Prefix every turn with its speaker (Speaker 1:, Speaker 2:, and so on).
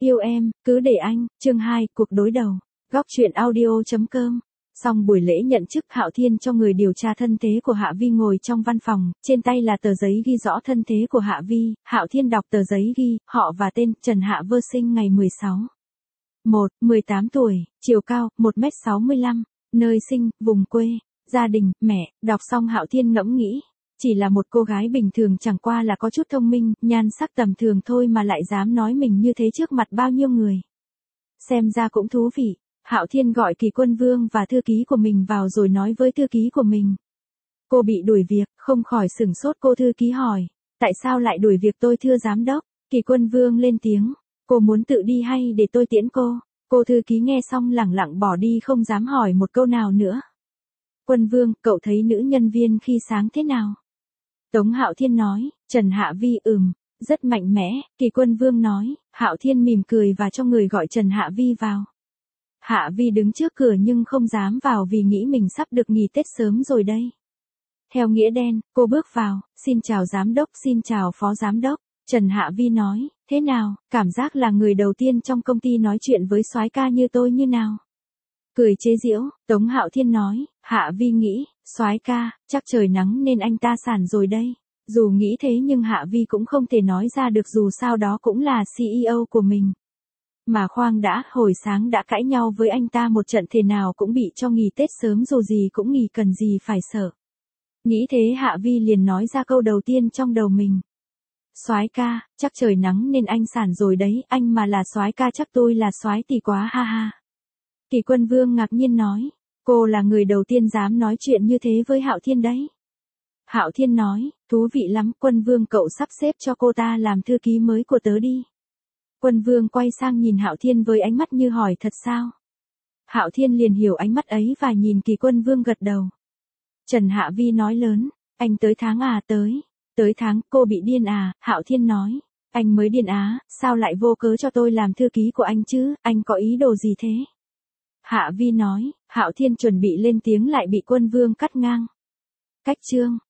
Speaker 1: Yêu em, cứ để anh, chương 2, cuộc đối đầu. Góc truyện audio.com. Xong buổi lễ nhận chức, Hạo Thiên cho người điều tra thân thế của Hạ Vi ngồi trong văn phòng, trên tay là tờ giấy ghi rõ thân thế của Hạ Vi. Hạo Thiên đọc tờ giấy ghi, họ và tên: Trần Hạ Vơ, sinh ngày 18 tuổi, chiều cao 1m65, nơi sinh, vùng quê, gia đình, mẹ. Đọc xong Hạo Thiên ngẫm nghĩ, chỉ là một cô gái bình thường, chẳng qua là có chút thông minh, nhan sắc tầm thường thôi mà lại dám nói mình như thế trước mặt bao nhiêu người. Xem ra cũng thú vị. Hạo Thiên gọi Kỳ Quân Vương và thư ký của mình vào rồi nói với thư ký của mình. Cô bị đuổi việc, không khỏi sửng sốt. Cô thư ký hỏi, tại sao lại đuổi việc tôi thưa giám đốc? Kỳ Quân Vương lên tiếng, cô muốn tự đi hay để tôi tiễn cô? Cô thư ký nghe xong lẳng lặng bỏ đi, không dám hỏi một câu nào nữa. Quân Vương, cậu thấy nữ nhân viên khi sáng thế nào? Tống Hạo Thiên nói, Trần Hạ Vi, rất mạnh mẽ. Kỳ Quân Vương nói. Hạo Thiên mỉm cười và cho người gọi Trần Hạ Vi vào. Hạ Vi đứng trước cửa nhưng không dám vào vì nghĩ mình sắp được nghỉ Tết sớm rồi đây. Theo nghĩa đen, cô bước vào, xin chào giám đốc, xin chào phó giám đốc. Trần Hạ Vi nói, thế nào, cảm giác là người đầu tiên trong công ty nói chuyện với soái ca như tôi như nào? Cười chế giễu, Tống Hạo Thiên nói. Hạ Vi nghĩ, soái ca, chắc trời nắng nên anh ta sản rồi đây. Dù nghĩ thế nhưng Hạ Vi cũng không thể nói ra được, dù sao đó cũng là CEO của mình. Mà khoan đã, hồi sáng đã cãi nhau với anh ta một trận, thế nào cũng bị cho nghỉ Tết sớm, dù gì cũng nghỉ, cần gì phải sợ. Nghĩ thế Hạ Vi liền nói ra câu đầu tiên trong đầu mình. Soái ca, chắc trời nắng nên anh sản rồi đấy, anh mà là soái ca chắc tôi là soái tỷ quá, ha ha. Kỳ Quân Vương ngạc nhiên nói, cô là người đầu tiên dám nói chuyện như thế với Hạo Thiên đấy. Hạo Thiên nói, thú vị lắm, Quân Vương cậu sắp xếp cho cô ta làm thư ký mới của tớ đi. Quân Vương quay sang nhìn Hạo Thiên với ánh mắt như hỏi, thật sao? Hạo Thiên liền hiểu ánh mắt ấy và nhìn Kỳ Quân Vương gật đầu. Trần Hạ Vi nói lớn, anh tới tháng à? Tới tháng, cô bị điên à? Hạo Thiên nói, anh mới điên á, sao lại vô cớ cho tôi làm thư ký của anh chứ, anh có ý đồ gì thế? Hạ Vi nói. Hạo Thiên chuẩn bị lên tiếng lại bị Quân Vương cắt ngang. Cách chương